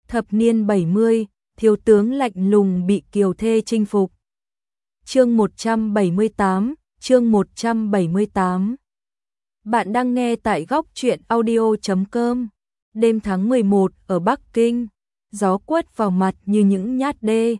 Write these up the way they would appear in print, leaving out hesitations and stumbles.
Thập niên 70, thiếu tướng lạnh lùng bị kiều thê chinh phục. Chương 178, chương 178. Bạn đang nghe tại góc truyện audio.com. Đêm tháng 11 ở Bắc Kinh, gió quất vào mặt như những nhát đê,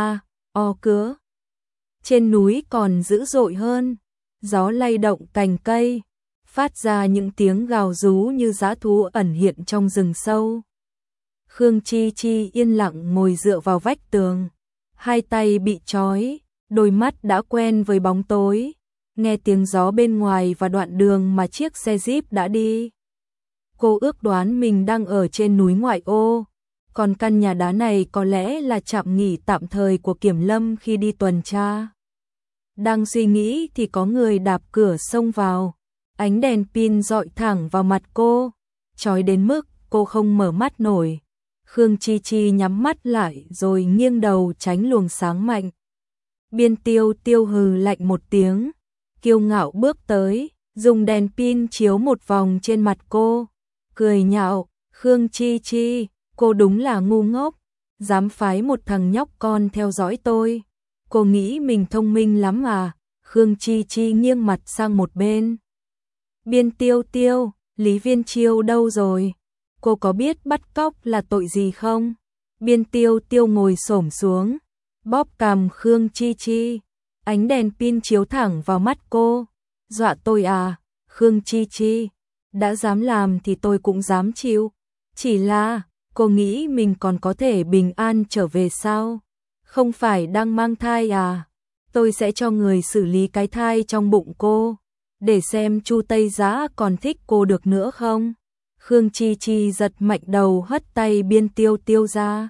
o cứa. Trên núi còn dữ dội hơn, gió lay động cành cây, phát ra những tiếng gào rú như dã thú ẩn hiện trong rừng sâu. Khương Chi Chi yên lặng ngồi dựa vào vách tường, hai tay bị trói, đôi mắt đã quen với bóng tối, nghe tiếng gió bên ngoài và đoạn đường mà chiếc xe Jeep đã đi. Cô ước đoán mình đang ở trên núi ngoại ô, còn căn nhà đá này có lẽ là trạm nghỉ tạm thời của kiểm lâm khi đi tuần tra. Đang suy nghĩ thì có người đạp cửa xông vào, ánh đèn pin dọi thẳng vào mặt cô, chói đến mức cô không mở mắt nổi. Khương Chi Chi nhắm mắt lại rồi nghiêng đầu tránh luồng sáng mạnh. Biên Tiêu Tiêu hừ lạnh một tiếng, kiêu ngạo bước tới, dùng đèn pin chiếu một vòng trên mặt cô, cười nhạo, Khương Chi Chi, cô đúng là ngu ngốc, dám phái một thằng nhóc con theo dõi tôi. Cô nghĩ mình thông minh lắm à? Khương Chi Chi nghiêng mặt sang một bên. Biên Tiêu Tiêu, Lý Viên Chiêu đâu rồi? Cô có biết bắt cóc là tội gì không? Biên Tiêu Tiêu ngồi xổm xuống, bóp cằm Khương Chi Chi, ánh đèn pin chiếu thẳng vào mắt cô. Dọa tôi à? Khương Chi Chi, đã dám làm thì tôi cũng dám chịu. Chỉ là, cô nghĩ mình còn có thể bình an trở về sao? Không phải đang mang thai à? Tôi sẽ cho người xử lý cái thai trong bụng cô, để xem Chu Tây Giã còn thích cô được nữa không? Khương Chi Chi giật mạnh đầu hất tay Biên Tiêu Tiêu ra.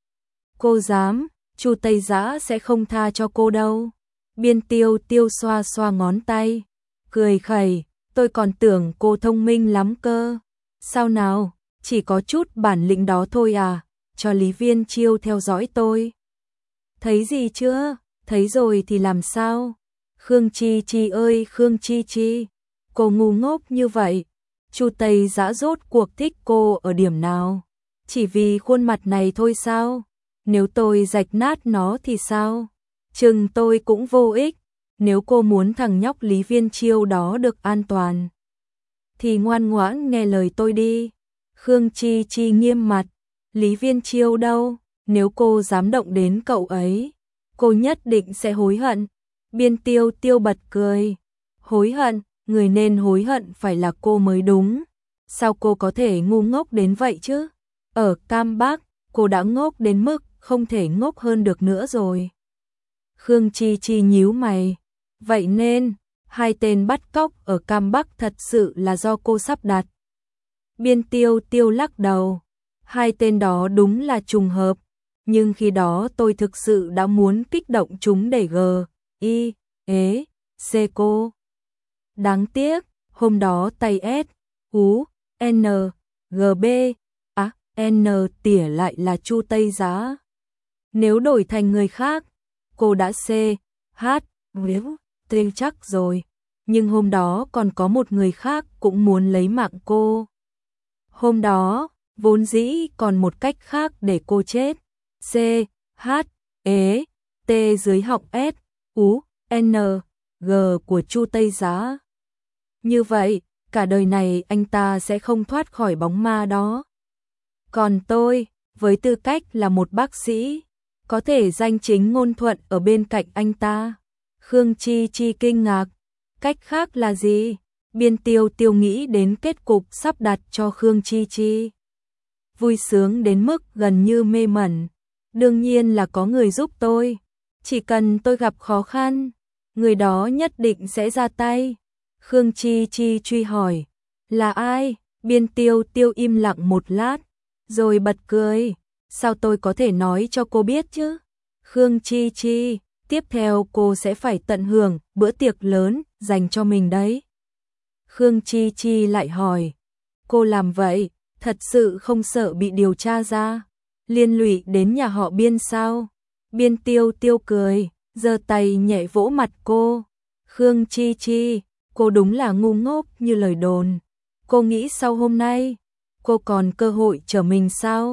Cô dám, Chu Tây Giã sẽ không tha cho cô đâu. Biên Tiêu Tiêu xoa xoa ngón tay, cười khẩy, tôi còn tưởng cô thông minh lắm cơ. Sao nào, chỉ có chút bản lĩnh đó thôi à, cho Lý Viên Chiêu theo dõi tôi. Thấy gì chưa? Thấy rồi thì làm sao? Khương Chi Chi ơi Khương Chi Chi, cô ngu ngốc như vậy. Chu Tây Giã rốt cuộc thích cô ở điểm nào? Chỉ vì khuôn mặt này thôi sao? Nếu tôi rạch nát nó thì sao? Chừng tôi cũng vô ích. Nếu cô muốn thằng nhóc Lý Viên Chiêu đó được an toàn, thì ngoan ngoãn nghe lời tôi đi. Khương Chi Chi nghiêm mặt. Lý Viên Chiêu đâu? Nếu cô dám động đến cậu ấy, cô nhất định sẽ hối hận. Biên Tiêu Tiêu bật cười. Hối hận? Người nên hối hận phải là cô mới đúng. Sao cô có thể ngu ngốc đến vậy chứ? Ở Cam Bắc, cô đã ngốc đến mức không thể ngốc hơn được nữa rồi. Khương Chi Chi nhíu mày. Vậy nên, hai tên bắt cóc ở Cam Bắc thật sự là do cô sắp đặt. Biên Tiêu Tiêu lắc đầu. Hai tên đó đúng là trùng hợp, nhưng khi đó tôi thực sự đã muốn kích động chúng để C cô. Đáng tiếc, hôm đó tay S, U, N, G, B, N tỉa lại là Chu Tây Giã. Nếu đổi thành người khác, cô đã C, H, T chắc rồi, nhưng hôm đó còn có một người khác cũng muốn lấy mạng cô. Hôm đó, vốn dĩ còn một cách khác để cô chết. C, H, T dưới họng S, U, N, G của Chu Tây Giã. Như vậy, cả đời này anh ta sẽ không thoát khỏi bóng ma đó. Còn tôi, với tư cách là một bác sĩ, có thể danh chính ngôn thuận ở bên cạnh anh ta. Khương Chi Chi kinh ngạc. Cách khác là gì? Biên Tiêu Tiêu nghĩ đến kết cục sắp đặt cho Khương Chi Chi. Vui sướng đến mức gần như mê mẩn. Đương nhiên là có người giúp tôi. Chỉ cần tôi gặp khó khăn, người đó nhất định sẽ ra tay. Khương Chi Chi truy hỏi. Là ai? Biên Tiêu Tiêu im lặng một lát, rồi bật cười. Sao tôi có thể nói cho cô biết chứ? Khương Chi Chi, tiếp theo cô sẽ phải tận hưởng bữa tiệc lớn dành cho mình đấy. Khương Chi Chi lại hỏi. Cô làm vậy, thật sự không sợ bị điều tra ra, liên lụy đến nhà họ Biên sao? Biên Tiêu Tiêu cười, giơ tay nhẹ vỗ mặt cô. Khương Chi Chi, cô đúng là ngu ngốc như lời đồn. Cô nghĩ sau hôm nay, cô còn cơ hội trở mình sao?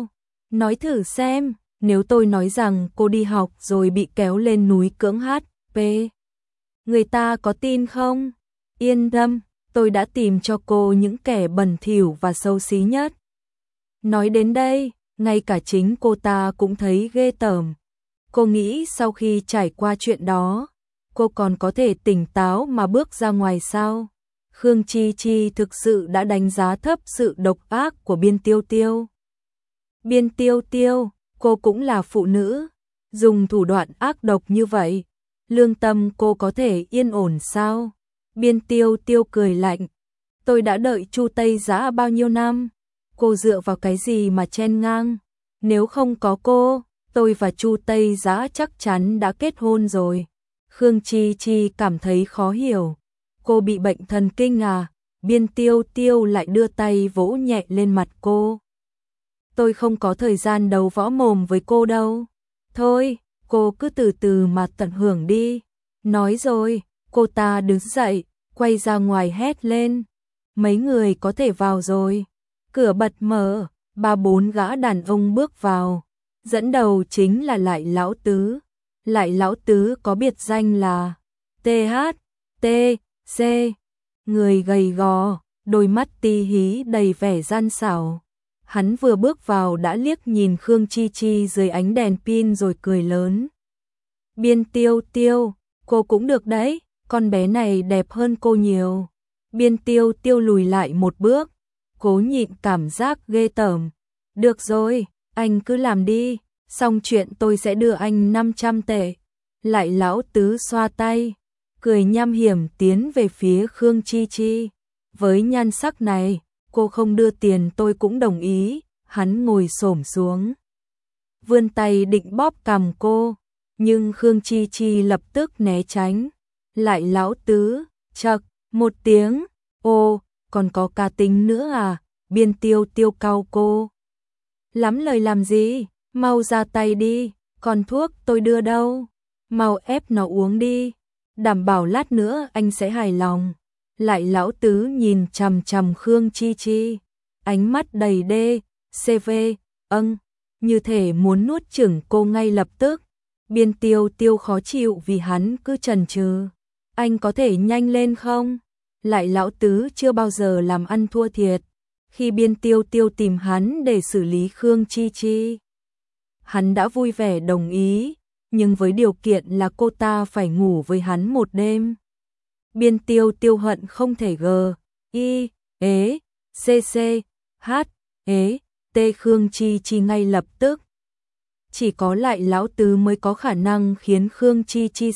Nói thử xem, nếu tôi nói rằng cô đi học rồi bị kéo lên núi cưỡng HP, người ta có tin không? Yên tâm, tôi đã tìm cho cô những kẻ bẩn thỉu và xấu xí nhất. Nói đến đây, ngay cả chính cô ta cũng thấy ghê tởm. Cô nghĩ sau khi trải qua chuyện đó, cô còn có thể tỉnh táo mà bước ra ngoài sao? Khương Chi Chi thực sự đã đánh giá thấp sự độc ác của Biên Tiêu Tiêu. Biên Tiêu Tiêu, cô cũng là phụ nữ, dùng thủ đoạn ác độc như vậy, lương tâm cô có thể yên ổn sao? Biên Tiêu Tiêu cười lạnh, tôi đã đợi Chu Tây Giã bao nhiêu năm, cô dựa vào cái gì mà chen ngang? Nếu không có cô, tôi và Chu Tây Giã chắc chắn đã kết hôn rồi. Khương Chi Chi cảm thấy khó hiểu, cô bị bệnh thần kinh à? Biên Tiêu Tiêu lại đưa tay vỗ nhẹ lên mặt cô. Tôi không có thời gian đấu võ mồm với cô đâu. Thôi, cô cứ từ từ mà tận hưởng đi. Nói rồi, cô ta đứng dậy, quay ra ngoài hét lên. Mấy người có thể vào rồi. Cửa bật mở, 3-4 gã đàn ông bước vào. Dẫn đầu chính là Lại Lão Tứ. Lại Lão Tứ có biệt danh là THTC. Người gầy gò, đôi mắt ti hí đầy vẻ gian xảo. Hắn vừa bước vào đã liếc nhìn Khương Chi Chi dưới ánh đèn pin rồi cười lớn. Biên Tiêu Tiêu, cô cũng được đấy, con bé này đẹp hơn cô nhiều. Biên Tiêu Tiêu lùi lại một bước, cố nhịn cảm giác ghê tởm. Được rồi, anh cứ làm đi, xong chuyện tôi sẽ đưa anh 500 tệ. Lại Lão Tứ xoa tay, cười nham hiểm tiến về phía Khương Chi Chi. Với nhan sắc này, cô không đưa tiền tôi cũng đồng ý. Hắn ngồi xổm xuống, vươn tay định bóp cằm cô, nhưng Khương Chi Chi lập tức né tránh. Lại Lão Tứ, chậc, một tiếng, ô, còn có cá tính nữa à? Biên Tiêu Tiêu cau cô. Lắm lời làm gì, mau ra tay đi, còn thuốc tôi đưa đâu, mau ép nó uống đi, đảm bảo lát nữa anh sẽ hài lòng. Lại Lão Tứ nhìn chằm chằm Khương Chi Chi, ánh mắt đầy đê, CV, như thể muốn nuốt chửng cô ngay lập tức. Biên Tiêu Tiêu khó chịu vì hắn cứ chần chừ. Anh có thể nhanh lên không? Lại Lão Tứ chưa bao giờ làm ăn thua thiệt. Khi Biên Tiêu Tiêu tìm hắn để xử lý Khương Chi Chi, hắn đã vui vẻ đồng ý, nhưng với điều kiện là cô ta phải ngủ với hắn một đêm. Biên Tiêu Tiêu hận không thể T Khương Chi Chi ngay lập tức. Chỉ có Lại Lão Tứ mới có khả năng khiến Khương Chi Chi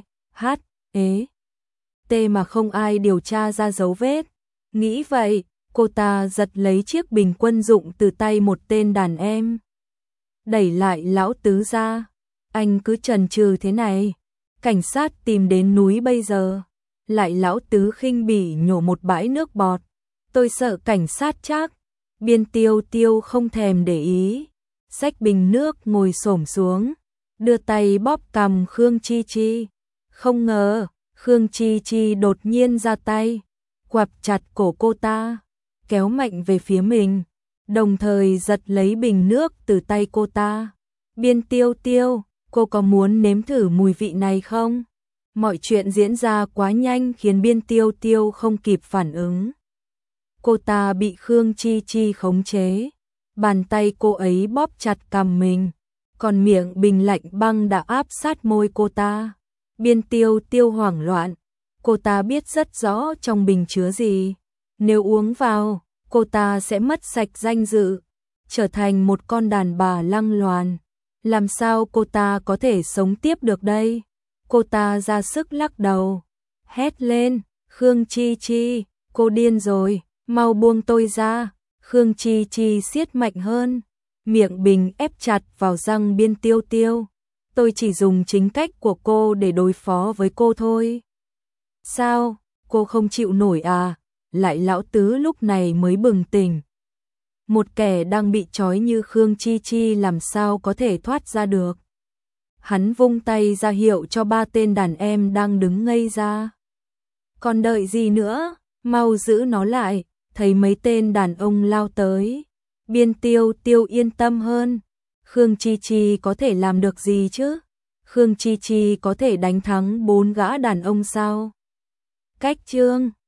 T mà không ai điều tra ra dấu vết. Nghĩ vậy, cô ta giật lấy chiếc bình quân dụng từ tay một tên đàn em, đẩy Lại Lão Tứ ra. Anh cứ chần chừ thế này, cảnh sát tìm đến núi bây giờ. Lại Lão Tứ khinh bỉ nhổ một bãi nước bọt. Tôi sợ cảnh sát chắc. Biên Tiêu Tiêu không thèm để ý, xách bình nước ngồi xổm xuống, đưa tay bóp cằm Khương Chi Chi. Không ngờ, Khương Chi Chi đột nhiên ra tay, quặp chặt cổ cô ta, kéo mạnh về phía mình, đồng thời giật lấy bình nước từ tay cô ta. Biên Tiêu Tiêu, cô có muốn nếm thử mùi vị này không? Mọi chuyện diễn ra quá nhanh khiến Biên Tiêu Tiêu không kịp phản ứng. Cô ta bị Khương Chi Chi khống chế, bàn tay cô ấy bóp chặt cằm mình, còn miệng bình lạnh băng đã áp sát môi cô ta. Biên Tiêu Tiêu hoảng loạn, cô ta biết rất rõ trong bình chứa gì. Nếu uống vào, cô ta sẽ mất sạch danh dự, trở thành một con đàn bà lăng loàn. Làm sao cô ta có thể sống tiếp được đây? Cô ta ra sức lắc đầu, hét lên, Khương Chi Chi, cô điên rồi, mau buông tôi ra. Khương Chi Chi siết mạnh hơn, miệng bình ép chặt vào răng Biên Tiêu Tiêu. Tôi chỉ dùng chính cách của cô để đối phó với cô thôi. Sao, cô không chịu nổi à? Lại Lão Tứ lúc này mới bừng tỉnh. Một kẻ đang bị trói như Khương Chi Chi làm sao có thể thoát ra được. Hắn vung tay ra hiệu cho 3 tên đàn em đang đứng ngây ra. Còn đợi gì nữa, mau giữ nó lại. Thấy mấy tên đàn ông lao tới, Biên Tiêu Tiêu yên tâm hơn, Khương Chi Chi có thể làm được gì chứ? Khương Chi Chi có thể đánh thắng 4 gã đàn ông sao? Cách Chương